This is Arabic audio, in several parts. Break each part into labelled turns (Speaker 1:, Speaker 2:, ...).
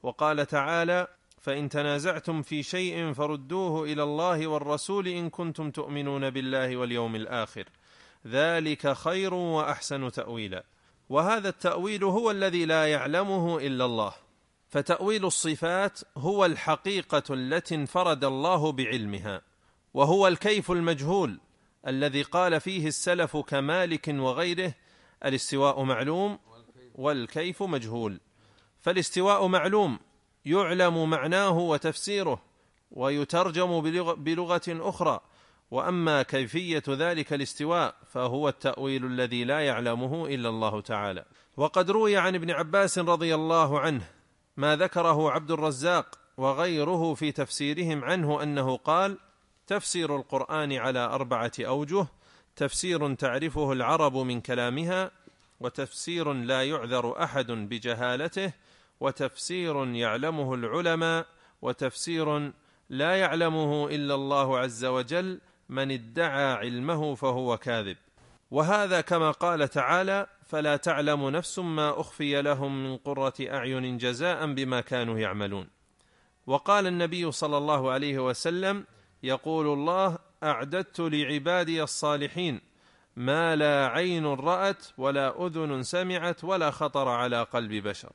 Speaker 1: وقال تعالى: فإن تنازعتم في شيء فردوه إلى الله والرسول إن كنتم تؤمنون بالله واليوم الآخر ذلك خير وأحسن تأويلا. وهذا التأويل هو الذي لا يعلمه إلا الله، فتأويل الصفات هو الحقيقة التي انفرد الله بعلمها، وهو الكيف المجهول الذي قال فيه السلف كمالك وغيره: الاستواء معلوم والكيف مجهول. فالاستواء معلوم يعلم معناه وتفسيره ويترجم بلغة أخرى، وأما كيفية ذلك الاستواء فهو التأويل الذي لا يعلمه إلا الله تعالى. وقد روي عن ابن عباس رضي الله عنه ما ذكره عبد الرزاق وغيره في تفسيرهم عنه أنه قال: تفسير القرآن على 4 أوجه: تفسير تعرفه العرب من كلامها، وتفسير لا يعذر أحد بجهالته، وتفسير يعلمه العلماء، وتفسير لا يعلمه إلا الله عز وجل، من ادعى علمه فهو كاذب. وهذا كما قال تعالى: فلا تعلم نفس ما أخفي لهم من قرة أعين جزاء بما كانوا يعملون. وقال النبي صلى الله عليه وسلم: يقول الله: أعددت لعبادي الصالحين ما لا عين رأت ولا أذن سمعت ولا خطر على قلب بشر.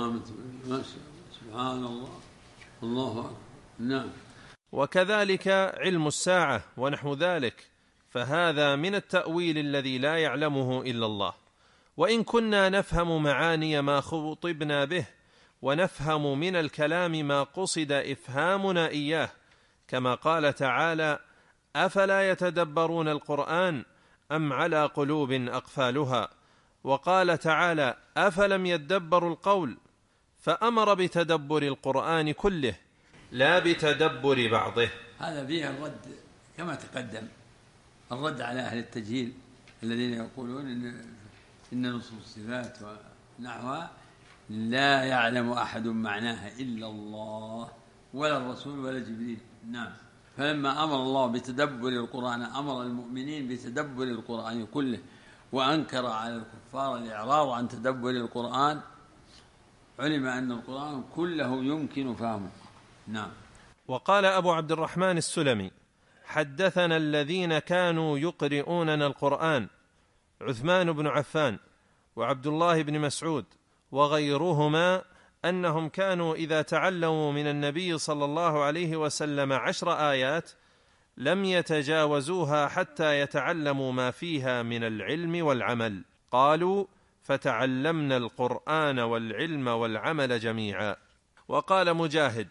Speaker 2: سبحان الله، الله أكبر. نعم.
Speaker 1: وكذلك علم الساعة ونحو ذلك، فهذا من التأويل الذي لا يعلمه إلا الله. وإن كنا نفهم معاني ما خطبنا به، ونفهم من الكلام ما قصد إفهامنا إياه، كما قال تعالى: أفلا يتدبرون القرآن أم على قلوب أقفالها. وقال تعالى: أفلم يدبروا القول، فأمر بتدبر القرآن كله لا بتدبر بعضه.
Speaker 2: هذا فيه الرد كما تقدم، الرد على أهل التجهيل الذين يقولون إن نصوص الصفات ونحوها لا يعلم أحد معناها إلا الله ولا الرسول ولا جبريل. نعم. فلما أمر الله بتدبر القرآن أمر المؤمنين بتدبر القرآن كله، وأنكر على الكفار الإعراض عن تدبر القرآن، علم أن القرآن كله يمكن فهمه. نعم.
Speaker 1: وقال أبو عبد الرحمن السلمي: حدثنا الذين كانوا يقرؤوننا القرآن عثمان بن عفان وعبد الله بن مسعود وغيرهما أنهم كانوا إذا تعلموا من النبي صلى الله عليه وسلم 10 آيات لم يتجاوزوها حتى يتعلموا ما فيها من العلم والعمل. قالوا: فتعلمنا القرآن والعلم والعمل جميعا. وقال مجاهد: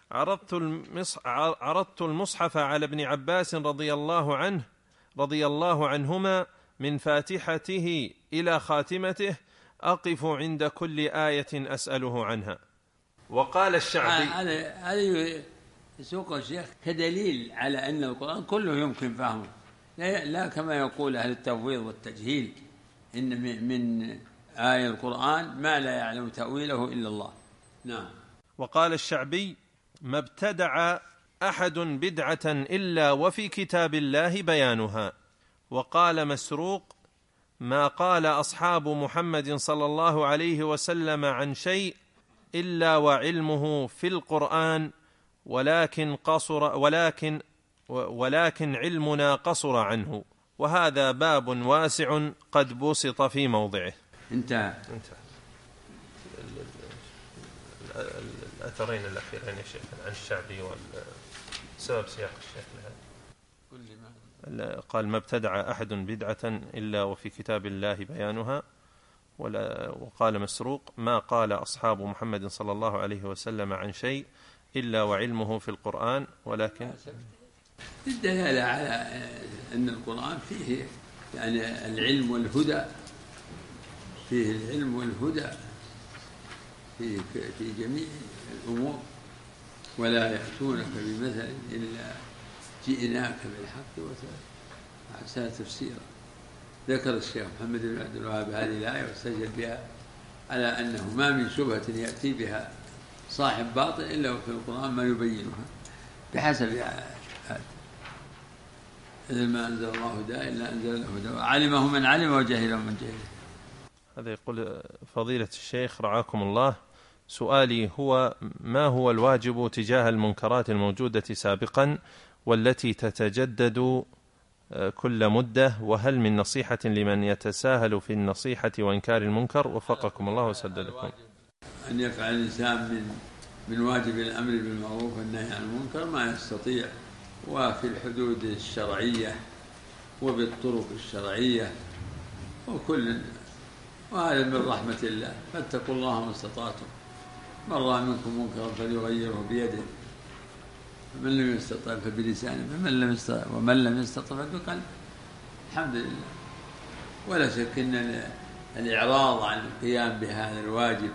Speaker 1: عرضت المصحف على ابن عباس رضي الله عنهما من فاتحته إلى خاتمته، أقف عند كل آية أسأله عنها. وقال الشعبي:
Speaker 2: هذا يسوق الشيخ كدليل على أن القرآن كله يمكن فهمه، لا كما يقول أهل التفويض والتجهيل إن من آية القرآن ما لا يعلم تأويله إلا الله. نعم.
Speaker 1: وقال الشعبي: ما ابتدع أحد بدعة إلا وفي كتاب الله بيانها. وقال مسروق: ما قال أصحاب محمد صلى الله عليه وسلم عن شيء إلا وعلمه في القرآن، ولكن علمنا قصر عنه. وهذا باب واسع قد بسط في موضعه.
Speaker 2: انتهى.
Speaker 1: الأثرين الأخيرين يا شيخ عن الشعبي وسبب سياق الشيخ لهذا. قال: ما ابتدع أحد بدعة إلا وفي كتاب الله بيانها. وقال مسروق: ما قال أصحاب محمد صلى الله عليه وسلم عن شيء إلا وعلمه في القرآن، ولكن
Speaker 2: الدلالة على أن القرآن فيه يعني العلم والهدى، فيه العلم والهدى في جميع الأمور، ولا يأتونك بمثل إلا جئناك بالحق وأحسن تفسيرا. ذكر الشيخ محمد بن عبد الوهاب هذه الآية واستدل بها على أنه ما من شبهة يأتي بها صاحب باطل إلا وفي القرآن ما يبينها بحسب هذا. إذا ما أنزل الله داء إلا أنزل له دواء، علمه من علم وجهله من جهله.
Speaker 1: هذا يقول فضيلة الشيخ رعاكم الله: سؤالي هو: ما هو الواجب تجاه المنكرات الموجودة سابقا والتي تتجدد كل مدة؟ وهل من نصيحة لمن يتساهل في النصيحة وإنكار المنكر؟ وفقكم الله وسددكم.
Speaker 2: أن يفعل الإنسان من واجب الأمر بالمعروف والنهي عن المنكر ما يستطيع، وفي الحدود الشرعية وبالطرق الشرعية وهذا من رحمة الله. فاتقوا الله ما استطعتم. من رأى منكم منكرا فليغيره بيده، فمن لم يستطع فبلسانه، ومن لم يستطع فبقلبه. الحمد لله. ولا شك أن الإعراض عن القيام بهذا الواجب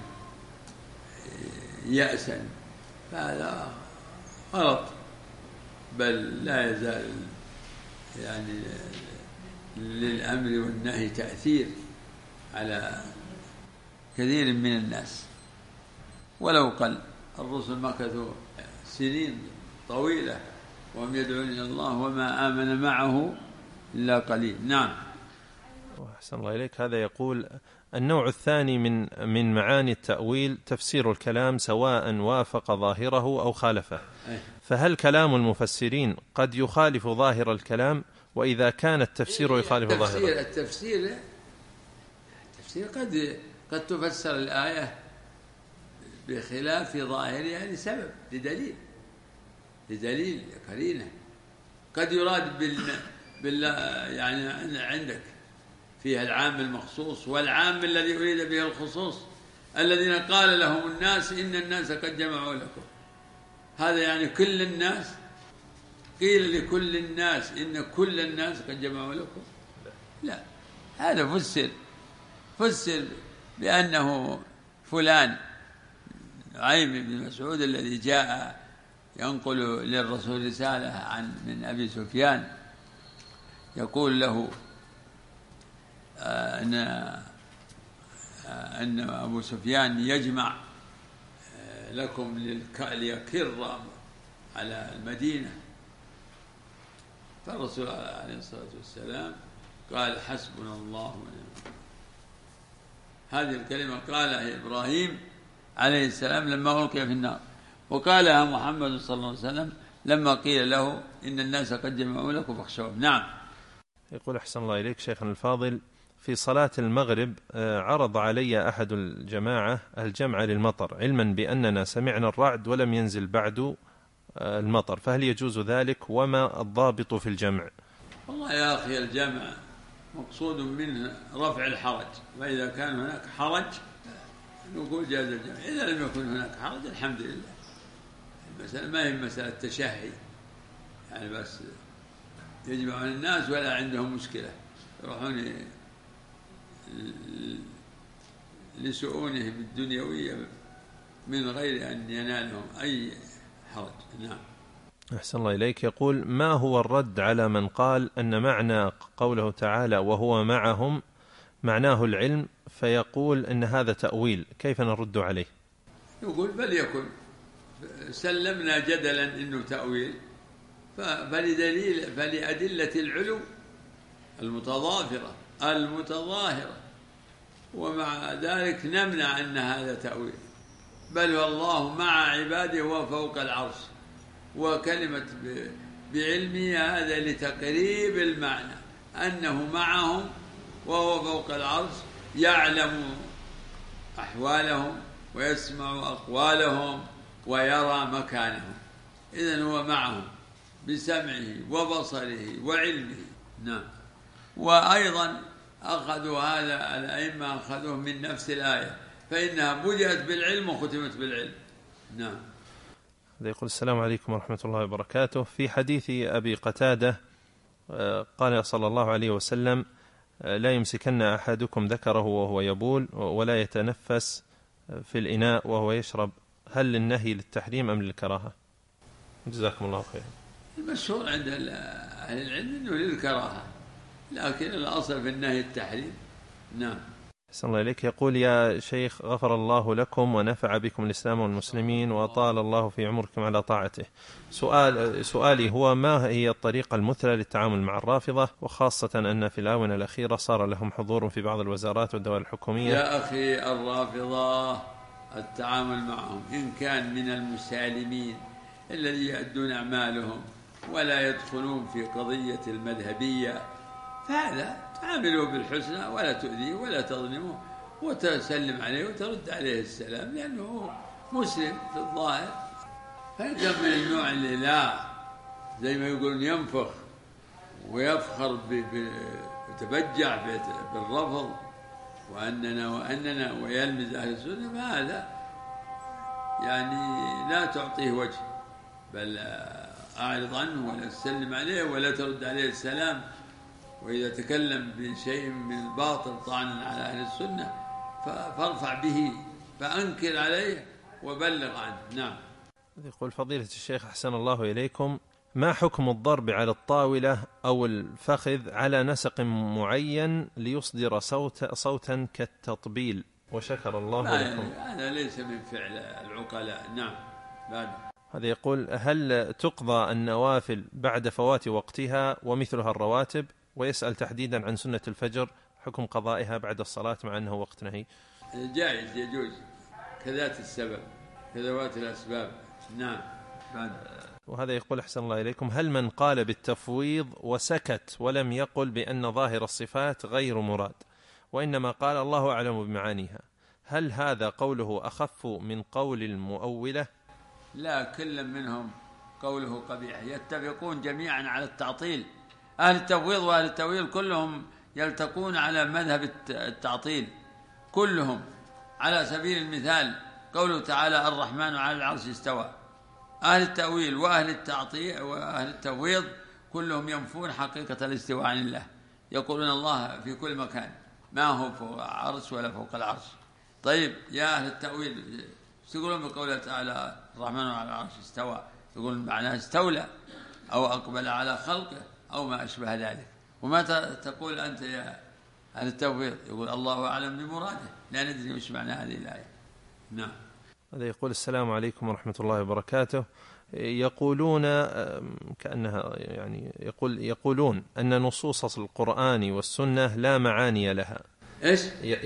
Speaker 2: يأسا فهذا غلط، بل لا يزال يعني للأمر والنهي تأثير على كثير من الناس ولو قل. الرسل مكثوا سنين طويلة وهم يدعون إلى الله وما آمن معه إلا قليل. نعم.
Speaker 1: أحسن الله إليك. هذا يقول: النوع الثاني من معاني التأويل تفسير الكلام سواء وافق ظاهره أو خالفه، فهل كلام المفسرين قد يخالف ظاهر الكلام؟ وإذا كان التفسير يخالف ظاهره؟
Speaker 2: التفسير قد تفسر الآية بخلاف ظاهرها لسبب، لدليل قرينة. قد يراد يعني عندك فيها العام المخصوص والعام الذي أريد به الخصوص، الذين قال لهم الناس إن الناس قد جمعوا لكم. هذا يعني كل الناس؟ قيل لكل الناس إن كل الناس قد جمعوا لكم؟ لا، هذا فسر بأنه فلان نعيم بن مسعود الذي جاء ينقل للرسول رسالة من أبي سفيان يقول له أن أبو سفيان يجمع لكم ليكر على المدينة. فالرسول عليه الصلاة والسلام قال: حسبنا الله ونعم. هذه الكلمة قالها إبراهيم عليه السلام لما ألقي في النار، وقالها محمد صلى الله عليه وسلم لما قيل له إن الناس قد جمعوا لكم فاخشوهم. نعم.
Speaker 1: يقول: أحسن الله إليك شيخنا الفاضل، في صلاة المغرب عرض علي أحد الجماعة الجمع للمطر علما بأننا سمعنا الرعد ولم ينزل بعد المطر، فهل يجوز ذلك؟ وما الضابط في الجمع؟
Speaker 2: والله يا أخي، الجمع مقصود منه رفع الحرج، فإذا كان هناك حرج نقول جاز الجمع، إذا لم يكن هناك حرج الحمد لله. المسألة ما هي مسألة تشهي يعني بس يجمعون الناس ولا عندهم مشكلة، يروحون لشؤونهم الدنيوية من غير أن ينالهم أي حرج. نعم.
Speaker 1: أحسن الله إليك. يقول: ما هو الرد على من قال أن معنى قوله تعالى وهو معهم معناه العلم، فيقول أن هذا تأويل؟ كيف نرد عليه؟
Speaker 2: يقول: بل يكن سلمنا جدلا أنه تأويل، فلأدلة العلو المتظاهرة، ومع ذلك نمنع أن هذا تأويل، بل والله مع عباده وفوق العرش، وكلمة بعلمه هذا لتقريب المعنى أنه معهم وهو فوق العرش، يعلم أحوالهم ويسمع أقوالهم ويرى مكانهم، إذن هو معهم بسمعه وبصره وعلمه. نعم. وأيضا أخذوا هذا الأئمة أخذوه من نفس الآية، فإنها بدأت بالعلم وختمت بالعلم. نعم.
Speaker 1: يقول: السلام عليكم ورحمة الله وبركاته. في حديث أبي قتادة قال صلى الله عليه وسلم: لا يمسكن أحدكم ذكره وهو يبول ولا يتنفس في الإناء وهو يشرب، هل للنهي للتحريم أم للكراهة؟ جزاكم الله خير.
Speaker 2: المشهور عند أهل العلم أنه للكراهة، لكن الأصل في النهي التحريم. نعم.
Speaker 1: أحسن الله إليك. يقول: يا شيخ غفر الله لكم ونفع بكم الإسلام والمسلمين وأطال الله في عمركم على طاعته. سؤالي هو: ما هي الطريقة المثلى للتعامل مع الرافضة، وخاصة أن في الآونة الأخيرة صار لهم حضور في بعض الوزارات والدوائر الحكومية؟
Speaker 2: يا أخي، الرافضة التعامل معهم، إن كان من المسالمين الذي يؤدون أعمالهم ولا يدخلون في قضية المذهبية، فهذا تعامله بالحسنى ولا تؤذيه ولا تظلمه، وتسلم عليه وترد عليه السلام، لأنه مسلم في الظاهر. فإذا من النوع اللي لا، زي ما يقولون، ينفخ ويفخر ويتبجع بالرفض وأننا ويلمز أهل السنة، فهذا يعني لا تعطيه وجه، بل أعرض عنه ولا تسلم عليه ولا ترد عليه السلام. وإذا تكلم بشيء من الباطل طعنا على أهل السنة فارفع به، فأنكر عليه وبلغ عنه. نعم.
Speaker 1: يقول فضيلة الشيخ أحسن الله إليكم، ما حكم الضرب على الطاولة أو الفخذ على نسق معين ليصدر صوتا كالتطبيل؟ وشكر الله لكم.
Speaker 2: هذا ليس من فعل العقلاء. نعم. بعد
Speaker 1: هذا يقول هل تقضى النوافل بعد فوات وقتها ومثلها الرواتب؟ ويسأل تحديدا عن سنة الفجر، حكم قضائها بعد الصلاة مع أنه وقت نهي.
Speaker 2: جائز، يجوز، كذات السبب، كذوات الأسباب. نعم. بعد.
Speaker 1: وهذا يقول أحسن الله إليكم، هل من قال بالتفويض وسكت ولم يقل بأن ظاهر الصفات غير مراد وإنما قال الله أعلم بمعانيها، هل هذا قوله أخف من قول المؤولة؟
Speaker 2: لا، كل منهم قوله قبيح، يتفقون جميعا على التعطيل. أهل التفويض وأهل التأويل كلهم يلتقون على مذهب التعطيل كلهم. على سبيل المثال قوله تعالى الرحمن على العرش استوى، أهل التأويل وأهل التعطيل وأهل التفويض كلهم ينفون حقيقة الاستواء عن الله، يقولون الله في كل مكان، ما هو فوق العرش ولا فوق العرش. طيب يا أهل التأويل تقولون بقوله تعالى الرحمن على العرش استوى، يقولون معناه استولى أو أقبل على خلقه أو ما أشبه ذلك. وما تقول أنت يا أهل التفويض؟ يقول الله أعلم بمراده، لا ندري وش معنى هذه الآية. نعم.
Speaker 1: هذا يقول السلام عليكم ورحمة الله وبركاته، يقولون كأنها يعني يقولون أن نصوص القرآن والسنة لا معاني لها.
Speaker 2: إيش؟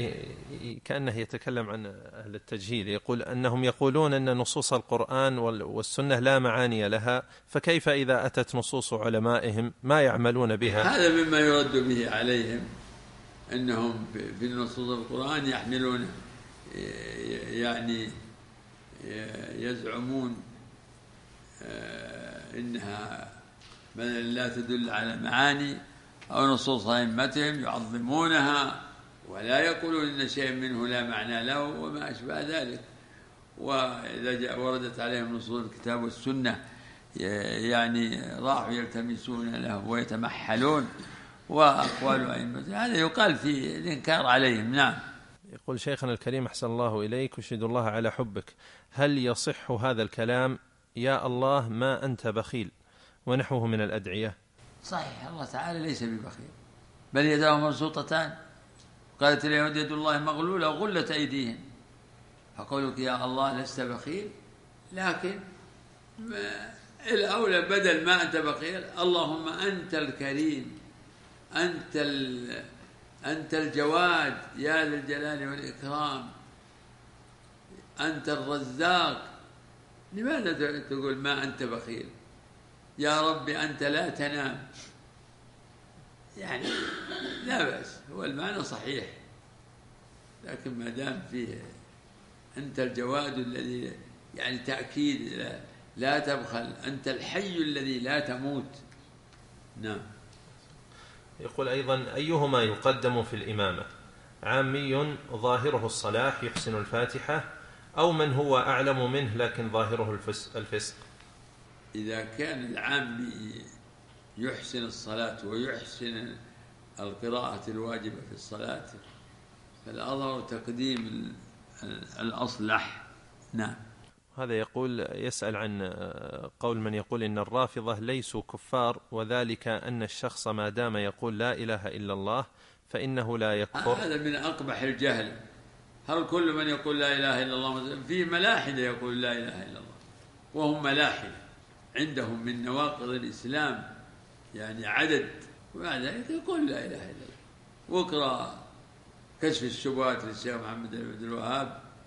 Speaker 1: كأنه يتكلم عن أهل التجهيل، يقول أنهم يقولون أن نصوص القرآن والسنة لا معاني لها، فكيف إذا أتت نصوص علمائهم ما يعملون بها؟
Speaker 2: هذا مما يرد به عليهم، أنهم في نصوص القرآن يحملون، يعني يزعمون إنها لا تدل على معاني، أو نصوص أئمتهم يعظمونها ولا يقولون إن شيء منه لا معنى له وما أشبه ذلك. وإذا وردت عليهم نصوص الكتاب والسنة يعني راحوا يلتمسون له ويتمحلون، وأقوال أئمتهم هذا يقال في الإنكار عليهم. نعم.
Speaker 1: يقول شيخنا الكريم أحسن الله إليك، أشهد الله على حبك، هل يصح هذا الكلام يا الله ما أنت بخيل ونحوه من الأدعية؟
Speaker 2: صحيح، الله تعالى ليس ببخيل، بل يداه مبسوطتان، قالت اليهود يد الله مغلولة وغلت أيديهم. فقولك يا الله لست بخيل، لكن الأولى بدل ما أنت بخيل اللهم أنت الكريم، أنت الجواد يا ذا الجلال والإكرام، أنت الرزاق، لماذا تقول ما أنت بخيل؟ يا رب أنت لا تنام، يعني لا بأس، هو المعنى صحيح، لكن ما دام فيه أنت الجواد الذي يعني تأكيد لا تبخل، أنت الحي الذي لا تموت. نعم.
Speaker 1: يقول أيضا أيهما يقدم في الإمامة، عامي ظاهره الصلاح يحسن الفاتحة، أو من هو أعلم منه لكن ظاهره الفسق؟
Speaker 2: إذا كان العامي يحسن الصلاة ويحسن القراءة الواجبة في الصلاة فالأظهر تقديم الأصلح. نعم.
Speaker 1: هذا يقول يسأل عن قول من يقول إن الرافضة ليسوا كفار، وذلك أن الشخص ما دام يقول لا إله إلا الله فإنه لا يكفر.
Speaker 2: هذا من أقبح الجهل. هل كل من يقول لا إله إلا الله؟ في ملاحدة يقول لا إله إلا الله وهم ملاحدة، عندهم من نواقض الإسلام يعني عدد، وبعد ذلك يقول لا إله إلا الله. واقرأ كشف الشبهات للشيخ محمد بن عبد الوهاب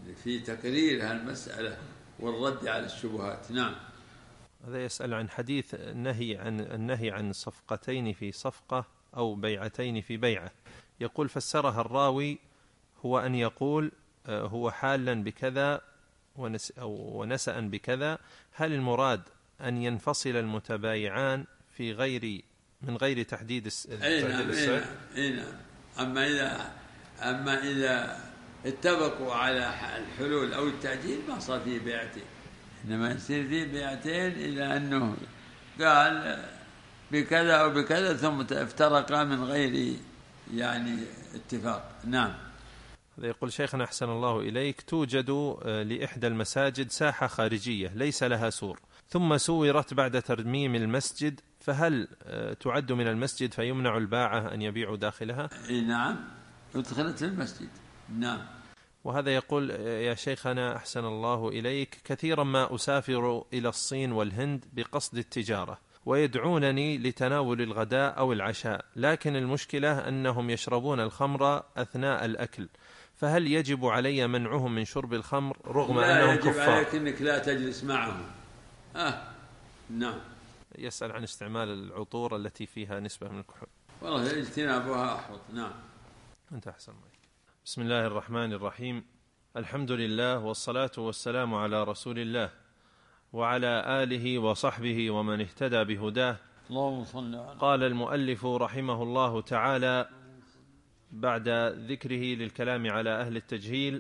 Speaker 2: في تقرير هالمسألة والرد على الشبهات. نعم.
Speaker 1: هذا يسأل عن حديث النهي عن صفقتين في صفقة أو بيعتين في بيعة، يقول فسرها الراوي هو أن يقول هو حالا بكذا ونسأ بكذا. هل المراد أن ينفصل المتبايعان من غير تحديد السعر؟
Speaker 2: نعم. أما إذا اتفقوا على الحلول أو التعجيل ما صار فيه بيعتين، إنما يصير فيه بيعتين إذا أنه قال بكذا أو بكذا ثم افترقا من غير يعني اتفاق. نعم.
Speaker 1: يقول شيخنا أحسن الله إليك، توجد لإحدى المساجد ساحة خارجية ليس لها سور، ثم سورت بعد ترميم المسجد، فهل تعد من المسجد فيمنع الباعة أن يبيعوا داخلها؟
Speaker 2: نعم، ادخلت المسجد. نعم.
Speaker 1: وهذا يقول يا شيخنا أحسن الله إليك، كثيرا ما أسافر إلى الصين والهند بقصد التجارة ويدعونني لتناول الغداء أو العشاء، لكن المشكلة أنهم يشربون الخمر أثناء الأكل، فهل يجب علي منعهم من شرب الخمر رغم أنهم كفار؟
Speaker 2: لا، يجب عليك أنك لا تجلس معهم. نعم.
Speaker 1: يسأل عن استعمال العطور التي فيها نسبة من الكحول.
Speaker 2: والله اجتنابها أحوط. نعم.
Speaker 1: أنت أحسن عليك. بسم الله الرحمن الرحيم، الحمد لله والصلاة والسلام على رسول الله وعلى آله وصحبه ومن اهتدى بهداه.
Speaker 2: اللهم صل على.
Speaker 1: قال المؤلف رحمه الله تعالى بعد ذكره للكلام على أهل التجهيل: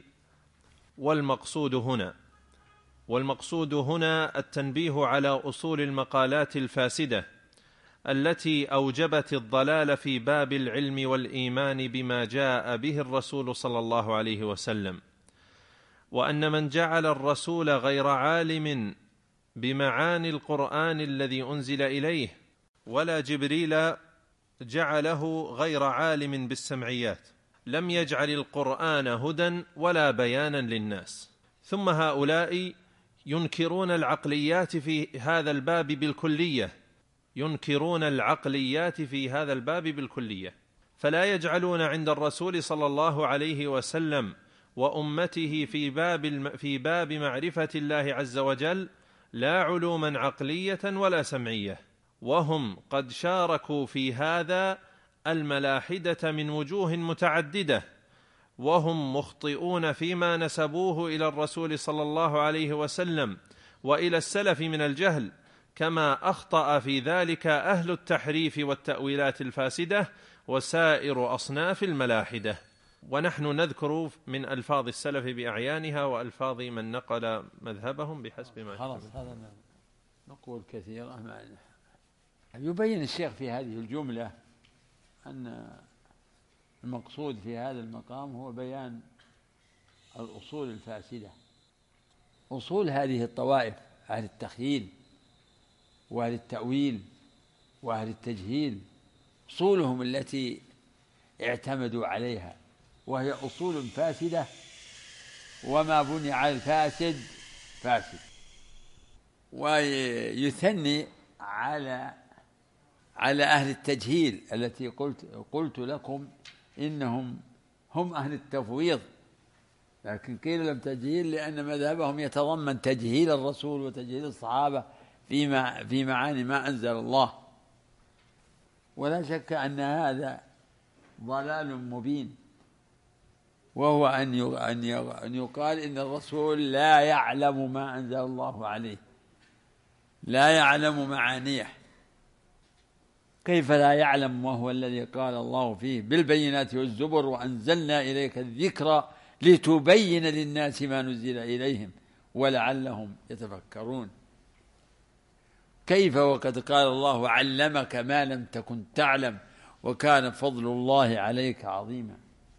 Speaker 1: والمقصود هنا التنبيه على أصول المقالات الفاسدة التي أوجبت الضلال في باب العلم والإيمان بما جاء به الرسول صلى الله عليه وسلم، وأن من جعل الرسول غير عالم بمعاني القرآن الذي أنزل إليه ولا جبريل جعله غير عالم بالسمعيات لم يجعل القرآن هدى ولا بيانا للناس. ثم هؤلاء ينكرون العقليات في هذا الباب بالكلية، فلا يجعلون عند الرسول صلى الله عليه وسلم وأمته في باب معرفة الله عز وجل لا علوما عقلية ولا سمعية، وهم قد شاركوا في هذا الملاحدة من وجوه متعددة، وهم مخطئون فيما نسبوه إلى الرسول صلى الله عليه وسلم وإلى السلف من الجهل، كما أخطأ في ذلك أهل التحريف والتأويلات الفاسدة وسائر أصناف الملاحدة. ونحن نذكر من ألفاظ السلف بأعيانها وألفاظ من نقل مذهبهم بحسب ما
Speaker 2: خلاص. هذا نقول كثيرا معنا. يبين الشيخ في هذه الجملة أن المقصود في هذا المقام هو بيان الأصول الفاسدة، أصول هذه الطوائف، أهل التخييل وأهل التأويل وأهل التجهيل، أصولهم التي اعتمدوا عليها، وهي أصول فاسدة، وما بني على الفاسد فاسد. ويثني على أهل التجهيل التي قلت لكم إنهم هم أهل التفويض، لكن قيل لهم تجهيل لأن مذهبهم يتضمن تجهيل الرسول وتجهيل الصحابة في معاني ما أنزل الله. ولا شك أن هذا ضلال مبين، وهو أن يقال إن الرسول لا يعلم ما أنزل الله عليه، لا يعلم معانيه. كيف لا يعلم وهو الذي قال الله فيه بالبينات والزبر وأنزلنا إليك الذكر لتبين للناس ما نزل إليهم ولعلهم يتفكرون؟ كيف وقد قال الله علمك ما لم تكن تعلم وكان فضل الله عليك عظيما.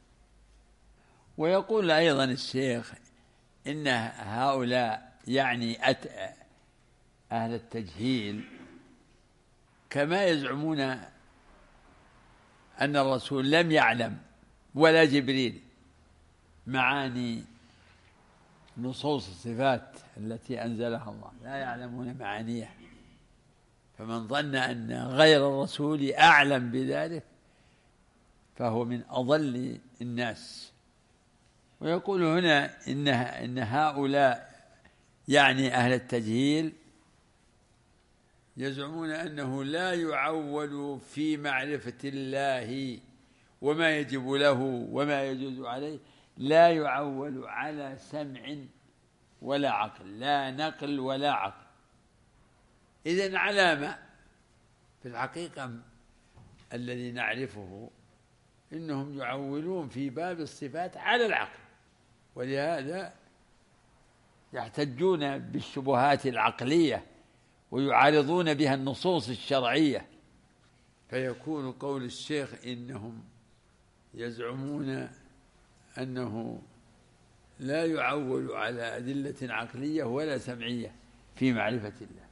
Speaker 2: ويقول أيضا الشيخ إن هؤلاء يعني أهل التجهيل كما يزعمون أن الرسول لم يعلم ولا جبريل معاني نصوص الصفات التي أنزلها الله، لا يعلمون معانيها، فمن ظن أن غير الرسول أعلم بذلك فهو من أضل الناس. ويقول هنا إن هؤلاء يعني أهل التجهيل يزعمون أنه لا يعول في معرفة الله وما يجب له وما يجوز عليه، لا يعول على سمع ولا عقل، لا نقل ولا عقل. إذن علامة في الحقيقة الذي نعرفه إنهم يعولون في باب الصفات على العقل، ولهذا يحتجون بالشبهات العقلية ويعارضون بها النصوص الشرعية. فيكون قول الشيخ إنهم يزعمون أنه لا يعول على أدلة عقلية ولا سمعية في معرفة الله.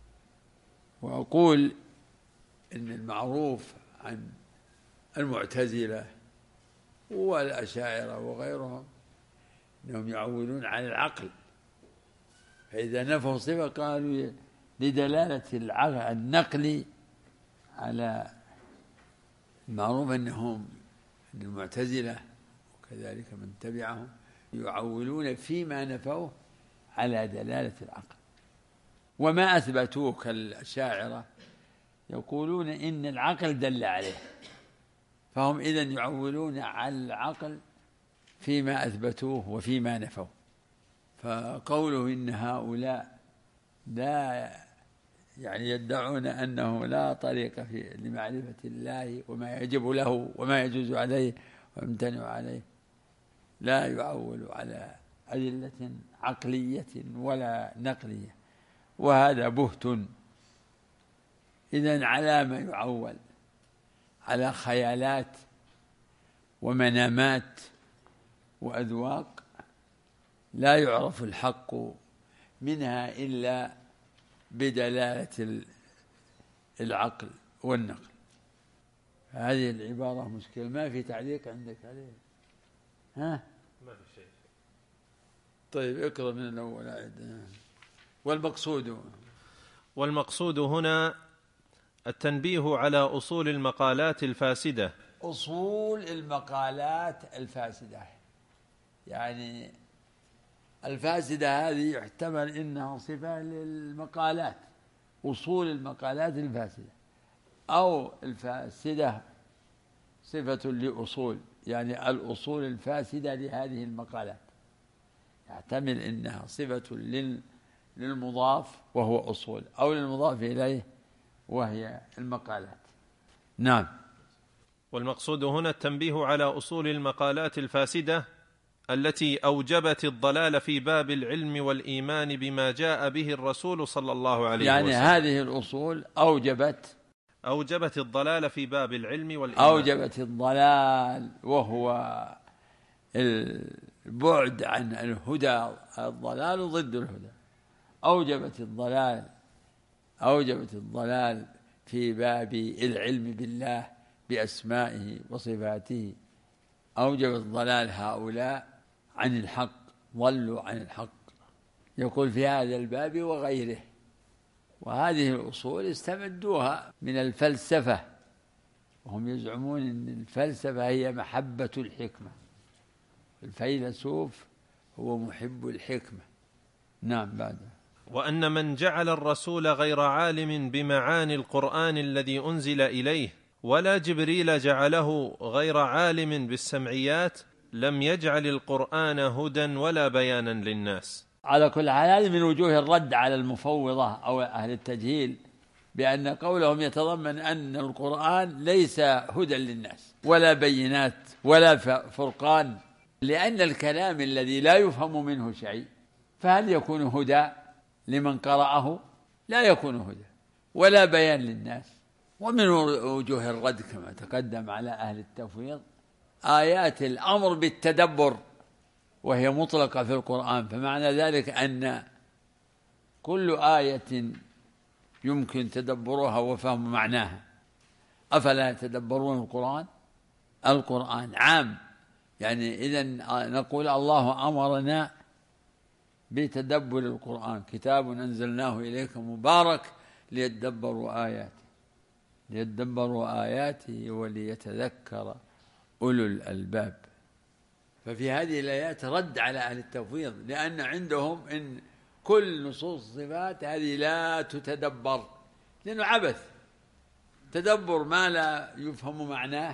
Speaker 2: وأقول إن المعروف عن المعتزلة والأشاعرة وغيرهم أنهم يعولون على العقل، فإذا نفوا صفة قالوا لدلالة النقل على المعروف أنهم المعتزلة وكذلك من تبعهم يعولون فيما نفوه على دلالة العقل، وما أثبتوه كالأشاعرة يقولون إن العقل دل عليه، فهم إذن يعولون على العقل فيما أثبتوه وفيما نفوه. فقوله إن هؤلاء لا يعني يدعون أنه لا طريق لمعرفة الله وما يجب له وما يجوز عليه ويمتنع عليه، لا يعول على أدلة عقلية ولا نقلية، وهذا بهت. إذن على ما يعول؟ على خيالات ومنامات وأذواق لا يعرف الحق منها إلا بدلالة العقل والنقل. هذه العبارة مشكلة، ما في تعليق عندك عليه؟ ها؟
Speaker 1: ما في شيء.
Speaker 2: طيب اقرأ من الأول.
Speaker 1: والمقصود هنا التنبيه على أصول المقالات الفاسدة.
Speaker 2: أصول المقالات الفاسدة يعني الفاسدة هذه يحتمل إنها صفة للمقالات، أصول المقالات الفاسدة، أو الفاسدة صفة لأصول، يعني الأصول الفاسدة لهذه المقالات، يحتمل إنها صفة للمضاف وهو أصول، أو للمضاف إليه وهي المقالات. نعم.
Speaker 1: والمقصود هنا التنبيه على أصول المقالات الفاسدة التي أوجبت الضلال في باب العلم والإيمان بما جاء به الرسول صلى الله عليه
Speaker 2: يعني
Speaker 1: وسلم.
Speaker 2: هذه الأصول أوجبت
Speaker 1: الضلال في باب العلم والإيمان.
Speaker 2: أوجبت الضلال الضلال البعد عن الهدى، الضلال ضد الهدى. أوجبت الضلال في باب العلم بالله بأسمائه وصفاته، أوجبت الضلال هؤلاء عن الحق، ضلوا عن الحق. يقول في هذا الباب وغيره. وهذه الأصول استمدوها من الفلسفة، وهم يزعمون أن الفلسفة هي محبة الحكمة، الفيلسوف هو محب الحكمة. نعم. بعد
Speaker 1: وأن من جعل الرسول غير عالم بمعاني القرآن الذي أنزل إليه، ولا جبريل جعله غير عالم بالسمعيات، لم يجعل القرآن هدى ولا بيانا للناس.
Speaker 2: على كل حال هذه من وجوه الرد على المفوضة أو أهل التجهيل، بأن قولهم يتضمن أن القرآن ليس هدى للناس ولا بينات ولا فرقان، لأن الكلام الذي لا يفهم منه شيء فهل يكون هدى لمن قرأه؟ لا يكون هدى ولا بيان للناس. ومن وجوه الرد كما تقدم على أهل التفويض آيات الأمر بالتدبر، وهي مطلقة في القرآن، فمعنى ذلك أن كل آية يمكن تدبرها وفهم معناها. أفلا يتدبرون القرآن عام، يعني إذن نقول الله أمرنا بتدبر القرآن، كتاب أنزلناه إليك مبارك ليتدبروا آياته وليتذكر أولو الألباب. ففي هذه الآيات رد على أهل التفويض، لأن عندهم إن كل نصوص الصفات هذه لا تتدبر، لأنه عبث، تدبر ما لا يفهم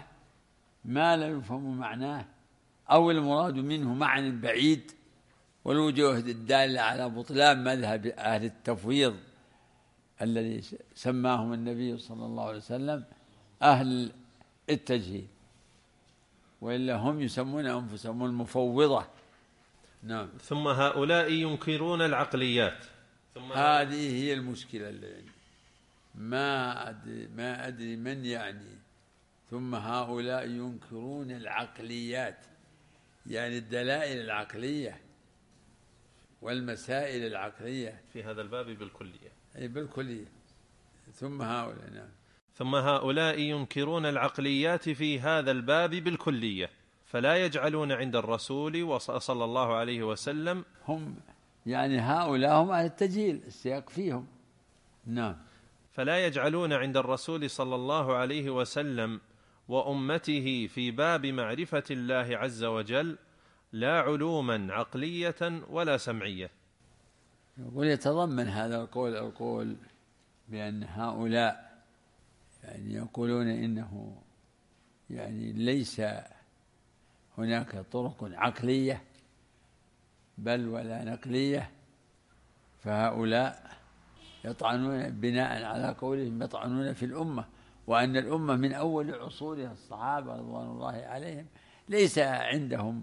Speaker 2: معناه أو المراد منه معنى بعيد. والوجوه الدالة على بطلان مذهب أهل التفويض الذي سماهم النبي صلى الله عليه وسلم أهل التجهيل، وإلا هم يسمون أنفسهم المفوضة. نعم.
Speaker 1: ثم هؤلاء ينكرون العقليات.
Speaker 2: هذه هي المشكلة اللي ما أدري من يعني. ثم هؤلاء ينكرون العقليات، يعني الدلائل العقلية والمسائل العقلية
Speaker 1: في هذا الباب بالكلية.
Speaker 2: أي بالكلية. ثم هؤلاء، نعم.
Speaker 1: ثم هؤلاء ينكرون العقليات في هذا الباب بالكلية، فلا يجعلون عند الرسول صلى الله عليه وسلم،
Speaker 2: هم يعني هؤلاء هم أهل التجهيل، السياق فيهم. نعم.
Speaker 1: فلا يجعلون عند الرسول صلى الله عليه وسلم وأمته في باب معرفة الله عز وجل لا علوما عقلية ولا سمعية.
Speaker 2: يقول يتضمن هذا القول بأن هؤلاء يعني يقولون إنه يعني ليس هناك طرق عقلية بل ولا نقلية، فهؤلاء يطعنون بناء على قولهم يطعنون في الأمة، وأن الأمة من أول عصورها الصحابة رضوان الله عليهم ليس عندهم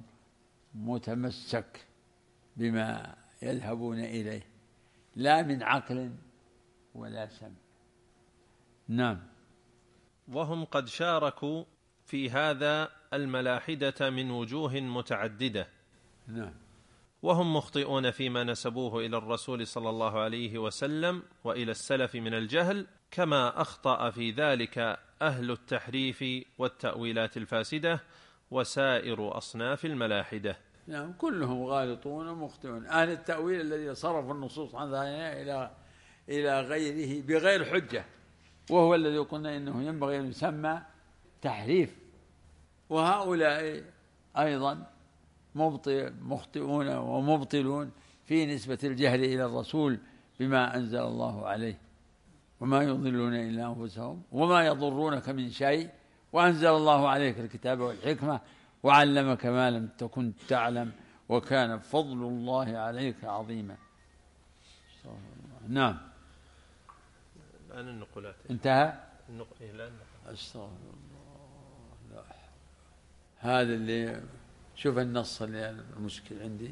Speaker 2: متمسك بما يذهبون إليه لا من عقل ولا سمع. نعم.
Speaker 1: وهم قد شاركوا في هذا الملاحدة من وجوه متعددة.
Speaker 2: نعم.
Speaker 1: وهم مخطئون فيما نسبوه إلى الرسول صلى الله عليه وسلم وإلى السلف من الجهل، كما أخطأ في ذلك أهل التحريف والتأويلات الفاسدة وسائر أصناف الملاحدة.
Speaker 2: نعم، كلهم غالطون ومخطئون. أهل التأويل الذي صرفوا النصوص عن ظاهرها إلى غيره بغير حجة، وهو الذي قلنا إنه ينبغي أن يسمى تحريف. وهؤلاء أيضا مخطئون ومبطلون في نسبة الجهل إلى الرسول بما أنزل الله عليه، وما يضلون إلا أنفسهم وما يضرونك من شيء، وأنزل الله عليك الكتاب والحكمة وعلمك ما لم تكن تعلم وكان فضل الله عليك عظيما. نعم.
Speaker 1: الآن النقولات
Speaker 2: انتهى.
Speaker 1: الآن
Speaker 2: أستغفر الله. لا. هذا اللي شوف النص اللي المشكل عندي،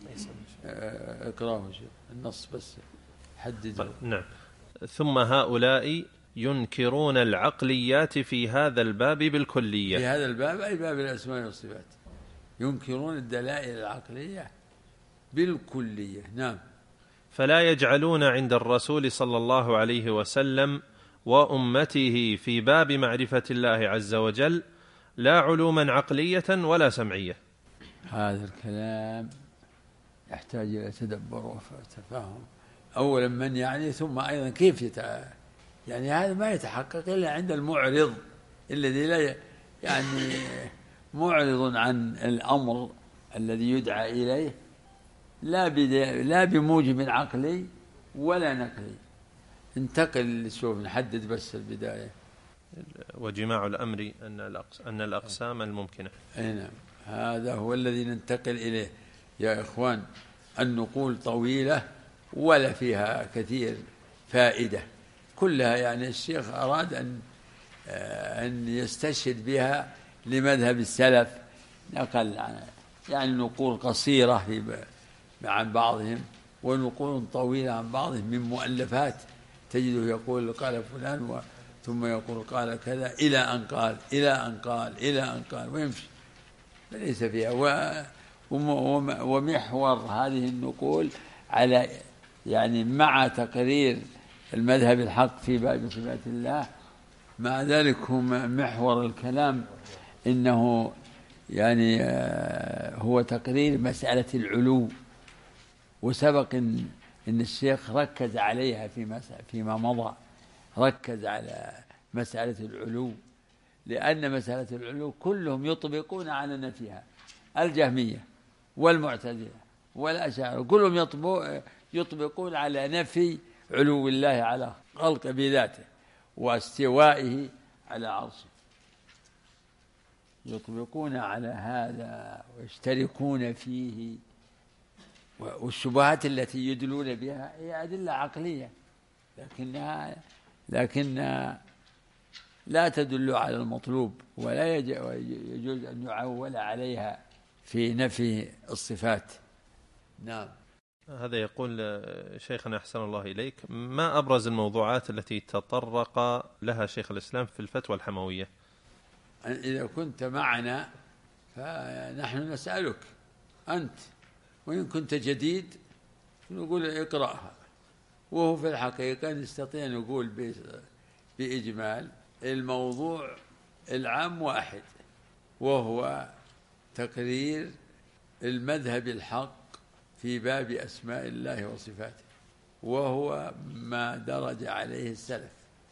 Speaker 2: اقراه شوف النص بس حدده.
Speaker 1: نعم. ثم هؤلاء ينكرون العقليات في هذا الباب بالكلية.
Speaker 2: في هذا الباب أي باب الأسماء والصفات ينكرون الدلائل العقلية بالكلية. نعم.
Speaker 1: فلا يجعلون عند الرسول صلى الله عليه وسلم وأمته في باب معرفة الله عز وجل لا علوما عقلية ولا سمعية.
Speaker 2: هذا الكلام يحتاج إلى تدبر وتفاهم. أولا من يعني، ثم أيضا كيف يعني هذا ما يتحقق إلا عند المعرض الذي لا يعني معرض عن الأمر الذي يدعى إليه لا بموجب عقلي ولا نقلي. انتقل شوف نحدد بس البداية.
Speaker 1: وجماع الأمر أن الأقسام الممكنة.
Speaker 2: نعم، هذا هو الذي ننتقل إليه يا إخوان. النقول طويلة ولا فيها كثير فائدة، كلها يعني الشيخ أراد أن يستشهد بها لمذهب السلف، نقل يعني نقول قصيرة عن بعضهم ونقول طويلة عن بعضهم من مؤلفات، تجده يقول قال فلان ثم يقول قال كذا إلى أن قال ويمشي، فليس فيها. ومحور هذه النقول على يعني مع تقرير المذهب الحق في باب صفات الله، مع ذلك هم محور الكلام إنه يعني هو تقرير مسألة العلو. وسبق إن الشيخ ركز عليها فيما مضى، ركز على مسألة العلو، لأن مسألة العلو كلهم يطبقون على نفيها الجهمية والمعتزلة والأشاعرة كلهم يطبقون على نفي علو الله على خلقه بذاته واستوائه على عرشه، يطبقون على هذا ويشتركون فيه. والشبهات التي يدلون بها هي أدلة عقلية لكنها لا تدل على المطلوب، ولا يجوز أن يعول عليها في نفي الصفات. نعم.
Speaker 1: هذا يقول شيخنا أحسن الله إليك: ما أبرز الموضوعات التي تطرق لها شيخ الإسلام في الفتوى الحموية؟
Speaker 2: إذا كنت معنا فنحن نسألك أنت، وإن كنت جديد نقول اقرأها. وهو في الحقيقة نستطيع نقول بإجمال الموضوع العام واحد، وهو تقرير المذهب الحق في باب أسماء الله وصفاته، وهو ما درج عليه السلف،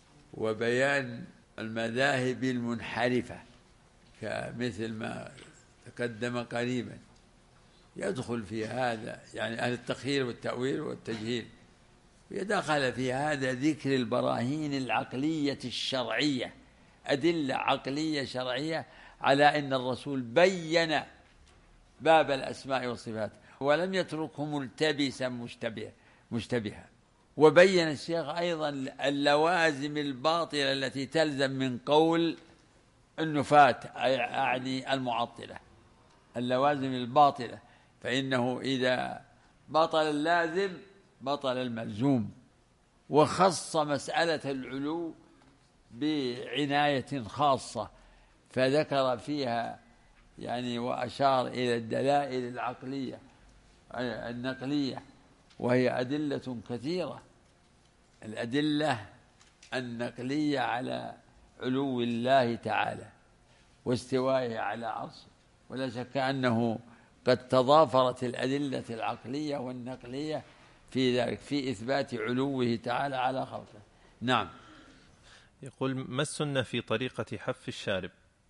Speaker 2: وبيان المذاهب المنحرفة كمثل ما تقدم قريبا. يدخل في هذا يعني أهل التخيير والتأويل والتجهيل، يدخل في هذا ذكر البراهين العقلية الشرعية، أدلة عقلية شرعية على أن الرسول بين باب الأسماء والصفات ولم يتركه ملتبسا مشتبها. وبين الشيخ أيضا اللوازم الباطلة التي تلزم من قول النفاة، أعني المعطلة، اللوازم الباطلة، فإنه إذا بطل اللازم بطل الملزوم. وخص مسألة العلو بعناية خاصة، فذكر فيها يعني وأشار إلى الدلائل العقلية النقلية، وهي أدلة كثيرة، الأدلة النقلية على علو الله تعالى واستوائه على عرشه. ولا شك أنه قد تضافرت الأدلة العقلية والنقلية في ذلك في إثبات علوه تعالى على خلقه. نعم.
Speaker 1: يقول: ما السنة في طريقة حف الشارب؟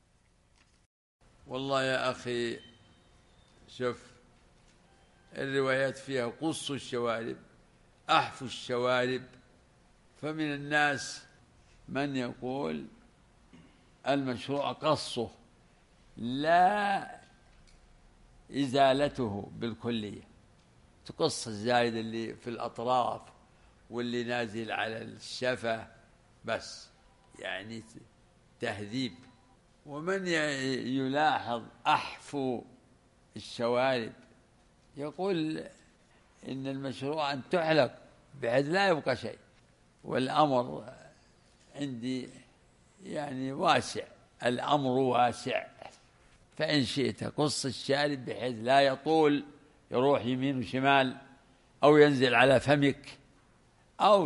Speaker 2: والله يا أخي شوف، الروايات فيها قص الشوارب، أحف الشوارب. فمن الناس من يقول المشروع قصه لا إزالته بالكلية، تقص الزايد اللي في الأطراف واللي نازل على الشفة بس، يعني تهذيب. ومن يلاحظ أحفو الشوارب يقول إن المشروع أن تحلق بحيث لا يبقى شيء. والأمر عندي يعني واسع، الأمر واسع، فإن شئت قص الشارب بحيث لا يطول يروح يمين وشمال أو ينزل على فمك، أو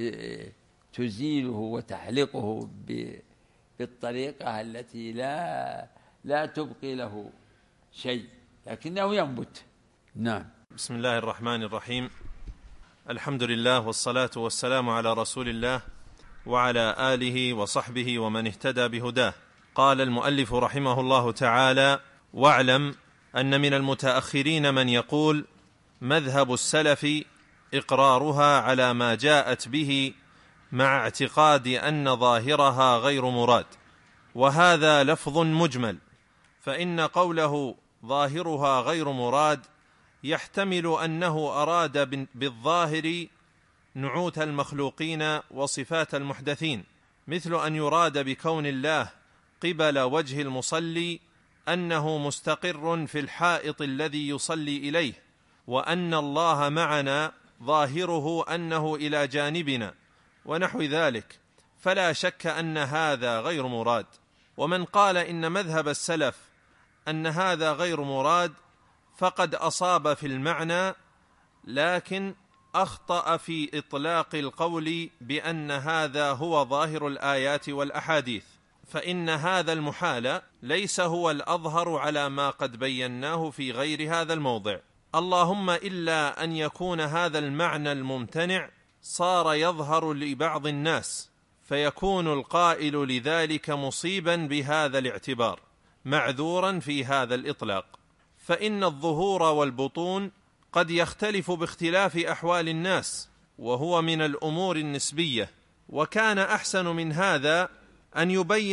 Speaker 2: تزيله وتحلقه بالطريقة التي لا تبقي له شيء لكنه ينبت. نعم.
Speaker 1: بسم الله الرحمن الرحيم. الحمد لله والصلاة والسلام على رسول الله وعلى آله وصحبه ومن اهتدى بهداه. قال المؤلف رحمه الله تعالى: واعلم أن من المتأخرين من يقول مذهب السلف إقرارها على ما جاءت به مع اعتقاد أن ظاهرها غير مراد، وهذا لفظ مجمل، فإن قوله ظاهرها غير مراد يحتمل أنه أراد بالظاهر نعوت المخلوقين وصفات المحدثين، مثل أن يراد بكون الله قبل وجه المصلي أنه مستقر في الحائط الذي يصلي إليه، وأن الله معنا ظاهره أنه إلى جانبنا ونحو ذلك، فلا شك أن هذا غير مراد. ومن قال إن مذهب السلف أن هذا غير مراد فقد أصاب في المعنى، لكن أخطأ في إطلاق القول بأن هذا هو ظاهر الآيات والأحاديث، فإن هذا المحال ليس هو الأظهر على ما قد بيناه في غير هذا الموضع، اللهم إلا أن يكون هذا المعنى الممتنع صار يظهر لبعض الناس، فيكون القائل لذلك مصيبا بهذا الاعتبار معذورا في هذا الإطلاق. فإن الظهور والبطون قد يختلف باختلاف أحوال الناس، وهو من الأمور النسبية. وكان أحسن من هذا أن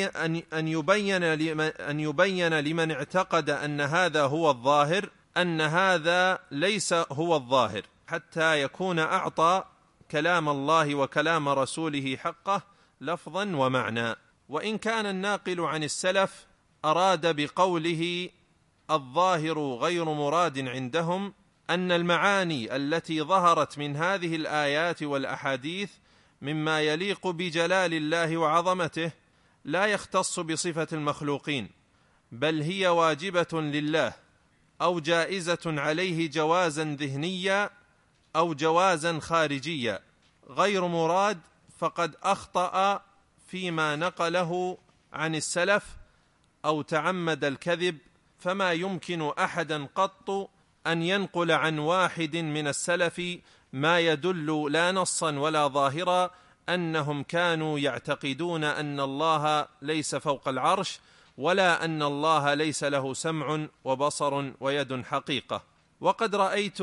Speaker 1: يبين لمن اعتقد أن هذا هو الظاهر أن هذا ليس هو الظاهر، حتى يكون أعطى كلام الله وكلام رسوله حقه لفظا ومعنى. وإن كان الناقل عن السلف أراد بقوله الظاهر غير مراد عندهم أن المعاني التي ظهرت من هذه الآيات والأحاديث مما يليق بجلال الله وعظمته لا يختص بصفة المخلوقين، بل هي واجبة لله أو جائزة عليه جوازا ذهنيا أو جوازا خارجيا غير مراد، فقد أخطأ فيما نقله عن السلف أو تعمد الكذب. فما يمكن أحدا قط أن ينقل عن واحد من السلف ما يدل لا نصا ولا ظاهرا أنهم كانوا يعتقدون أن الله ليس فوق العرش، ولا أن الله ليس له سمع وبصر ويد حقيقة. وقد رأيت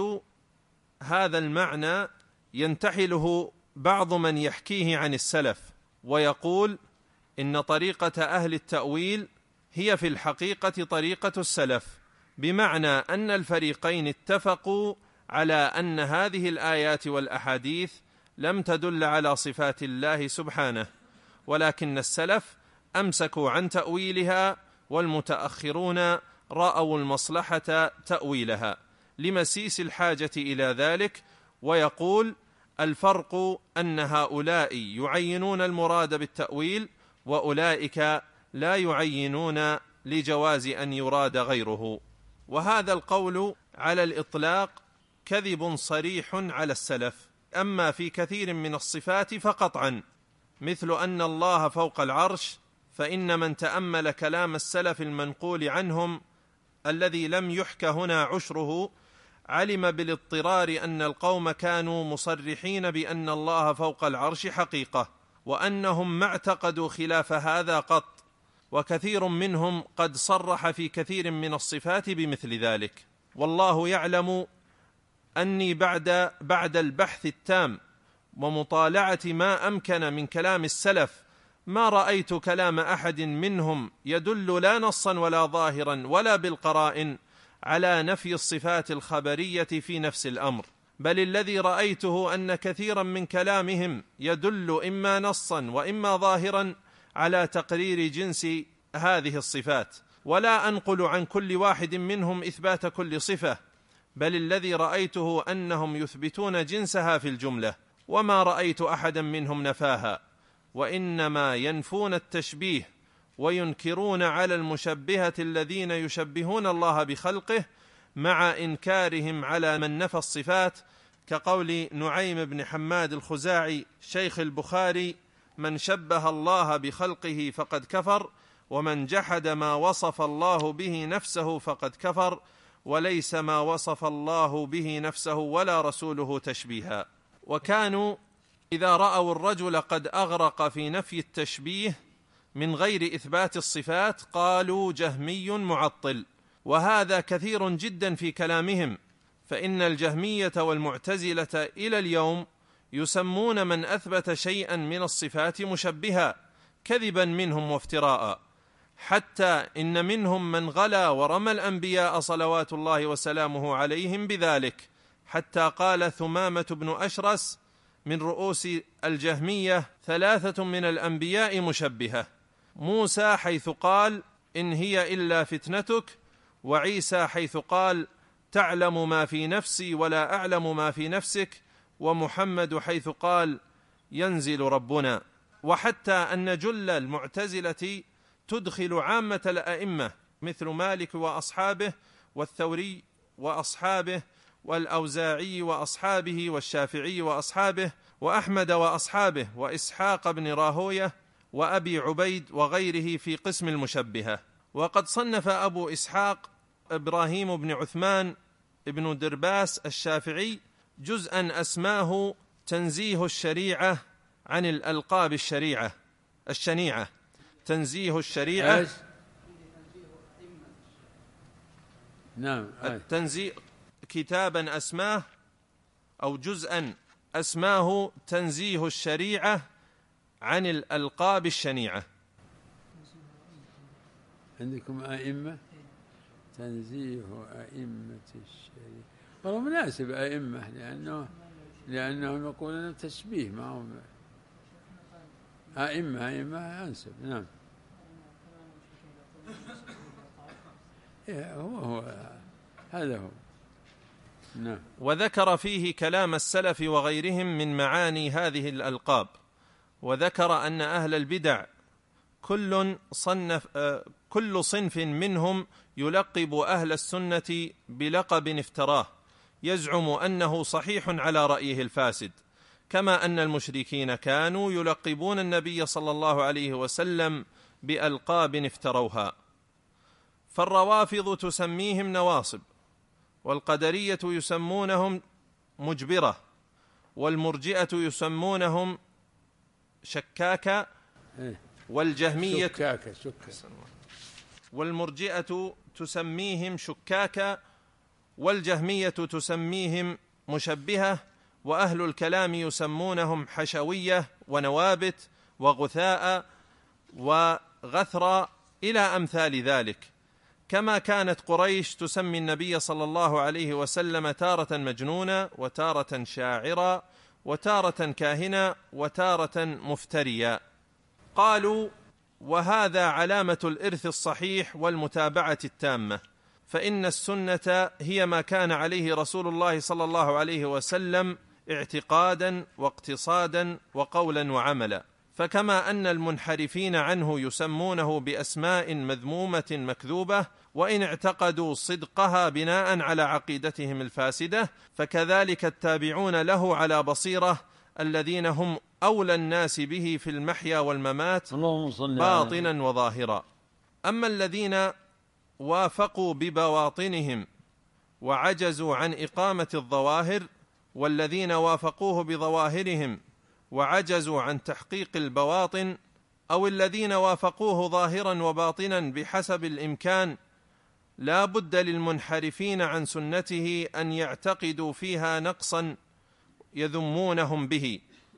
Speaker 1: هذا المعنى ينتحله بعض من يحكيه عن السلف ويقول إن طريقة أهل التأويل هي في الحقيقة طريقة السلف، بمعنى أن الفريقين اتفقوا على أن هذه الآيات والأحاديث لم تدل على صفات الله سبحانه، ولكن السلف أمسكوا عن تأويلها، والمتأخرون رأوا المصلحة تأويلها لمسيس الحاجة إلى ذلك. ويقول الفرق أن هؤلاء يعينون المراد بالتأويل، وأولئك لا يعينون لجواز أن يراد غيره. وهذا القول على الإطلاق كذب صريح على السلف. أما في كثير من الصفات فقطعا، مثل أن الله فوق العرش، فإن من تأمل كلام السلف المنقول عنهم الذي لم يحك هنا عشره علم بالاضطرار أن القوم كانوا مصرحين بأن الله فوق العرش حقيقة، وأنهم ما اعتقدوا خلاف هذا قط، وكثير منهم قد صرح في كثير من الصفات بمثل ذلك. والله يعلم أني بعد البحث التام ومطالعة ما أمكن من كلام السلف ما رأيت كلام أحد منهم يدل لا نصا ولا ظاهرا ولا بالقرائن على نفي الصفات الخبرية في نفس الأمر، بل الذي رأيته أن كثيرا من كلامهم يدل إما نصا وإما ظاهرا على تقرير جنس هذه الصفات، ولا أنقل عن كل واحد منهم إثبات كل صفة، بل الذي رأيته أنهم يثبتون جنسها في الجملة، وما رأيت أحدا منهم نفاها، وإنما ينفون التشبيه وينكرون على المشبهة الذين يشبهون الله بخلقه، مع إنكارهم على من نفى الصفات، كقول نعيم بن حماد الخزاعي شيخ البخاري: من شبه الله بخلقه فقد كفر، ومن جحد ما وصف الله به نفسه فقد كفر، وليس ما وصف الله به نفسه ولا رسوله تشبيها. وكانوا إذا رأوا الرجل قد أغرق في نفي التشبيه من غير إثبات الصفات قالوا جهمي معطل، وهذا كثير جدا في كلامهم، فإن الجهمية والمعتزلة إلى اليوم يسمون من أثبت شيئا من الصفات مشبها كذبا منهم وافتراء، حتى إن منهم من غلا ورمى الأنبياء صلوات الله وسلامه عليهم بذلك، حتى قال ثمامة بن أشرس من رؤوس الجهمية: 3 من الأنبياء مشبهة، موسى حيث قال إن هي إلا فتنتك، وعيسى حيث قال تعلم ما في نفسي ولا أعلم ما في نفسك، ومحمد حيث قال ينزل ربنا. وحتى أن جل المعتزلة تدخل عامة الأئمة مثل مالك وأصحابه، والثوري وأصحابه، والأوزاعي وأصحابه، والشافعي وأصحابه، وأحمد وأصحابه، وإسحاق بن راهوية، وأبي عبيد وغيره في قسم المشبهة. وقد صنف أبو إسحاق إبراهيم بن عثمان ابن درباس الشافعي جزءا أسماه تنزيه الشريعة عن الألقاب الشنيعة، تنزيه الشريعة
Speaker 2: نعم.
Speaker 1: التنزيه كتابا أسماه أو جزءا أسماه تنزيه الشريعة عن الألقاب الشنيعة.
Speaker 2: عندكم أئمة، تنزيه أئمة الشريعة، والله مناسب أئمة، لأنهم يقولون تشبيه معهم. أئمة أنسب. نعم. هو هذا هو. نعم.
Speaker 1: وذكر فيه كلام السلف وغيرهم من معاني هذه الألقاب، وذكر أن أهل البدع كل صنف منهم يلقب أهل السنة بلقب افتراه يزعم أنه صحيح على رأيه الفاسد، كما أن المشركين كانوا يلقبون النبي صلى الله عليه وسلم بألقاب افتروها. فالروافض تسميهم نواصب، والقدرية يسمونهم مجبرة، والمرجئة يسمونهم شكاكة، والجهمية والمرجئة تسميهم شكاكة، والجهمية تسميهم مشبهة، وأهل الكلام يسمونهم حشوية ونوابت وغثاء وغثرة إلى أمثال ذلك. كما كانت قريش تسمي النبي صلى الله عليه وسلم تارة مجنونا، وتارة شاعرا، وتارة كاهنا، وتارة مفتريا. قالوا: وهذا علامة الإرث الصحيح والمتابعة التامة، فإن السنة هي ما كان عليه رسول الله صلى الله عليه وسلم اعتقادا واقتصادا وقولا وعملا. فكما أن المنحرفين عنه يسمونه بأسماء مذمومة مكذوبة وإن اعتقدوا صدقها بناء على عقيدتهم الفاسدة، فكذلك التابعون له على بصيرة الذين هم أولى الناس به في المحيا والممات باطنا وظاهرا. أما الذين وافقوا ببواطنهم وعجزوا عن إقامة الظواهر، والذين وافقوه بظواهرهم وعجزوا عن تحقيق البواطن، أو الذين وافقوه ظاهرا وباطنا بحسب الإمكان، لا بد للمنحرفين عن سنته أن يعتقدوا فيها نقصا يذمونهم به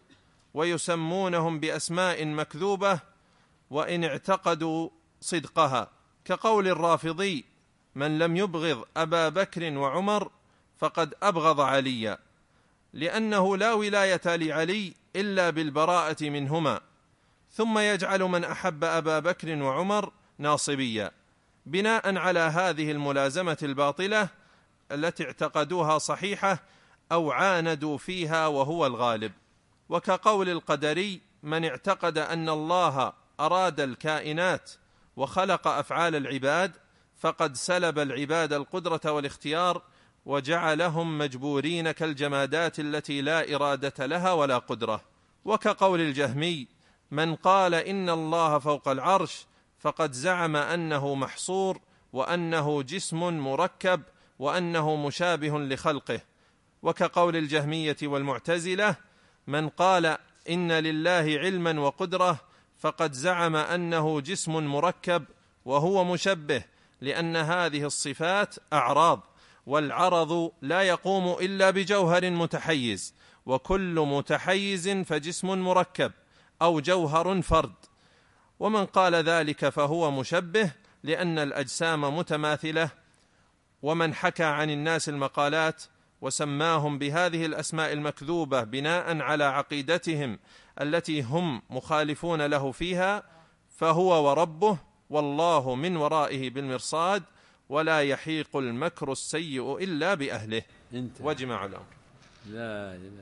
Speaker 1: ويسمونهم بأسماء مكذوبة وإن اعتقدوا صدقها، كقول الرافضي: من لم يبغض أبا بكر وعمر فقد أبغض عليا، لأنه لا ولاية لعلي إلا بالبراءة منهما، ثم يجعل من أحب أبا بكر وعمر ناصبيا، بناء على هذه الملازمة الباطلة التي اعتقدوها صحيحة أو عاندوا فيها وهو الغالب. وكقول القدري: من اعتقد أن الله أراد الكائنات وخلق أفعال العباد فقد سلب العباد القدرة والاختيار وجعلهم مجبورين كالجمادات التي لا إرادة لها ولا قدرة. وكقول الجهمي: من قال إن الله فوق العرش فقد زعم أنه محصور وأنه جسم مركب وأنه مشابه لخلقه. وكقول الجهمية والمعتزلة: من قال إن لله علما وقدرة فقد زعم أنه جسم مركب وهو مشبه، لأن هذه الصفات أعراض، والعرض لا يقوم إلا بجوهر متحيز، وكل متحيز فجسم مركب أو جوهر فرد. ومن قال ذلك فهو مشبه، لأن الأجسام متماثلة. ومن حكى عن الناس المقالات وسماهم بهذه الأسماء المكذوبة بناء على عقيدتهم التي هم مخالفون له فيها فهو وربه، والله من ورائه بالمرصاد، ولا يحيق المكر السيء إلا بأهله. وجمع الأمر.
Speaker 2: لا إله،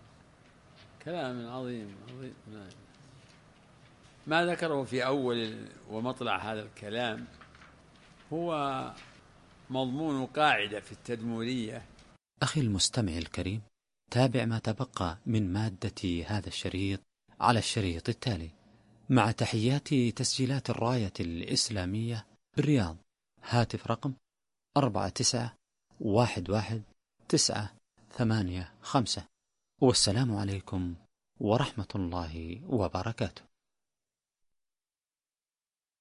Speaker 2: كلام عظيم عظيم. ما ذكره في أول ومطلع هذا الكلام هو مضمون قاعدة في التدمورية.
Speaker 3: أخي المستمع الكريم، تابع ما تبقى من مادة هذا الشريط على الشريط التالي، مع تحيات تسجيلات الراية الإسلامية بالرياض. هاتف رقم 49111985. والسلام عليكم ورحمة الله وبركاته.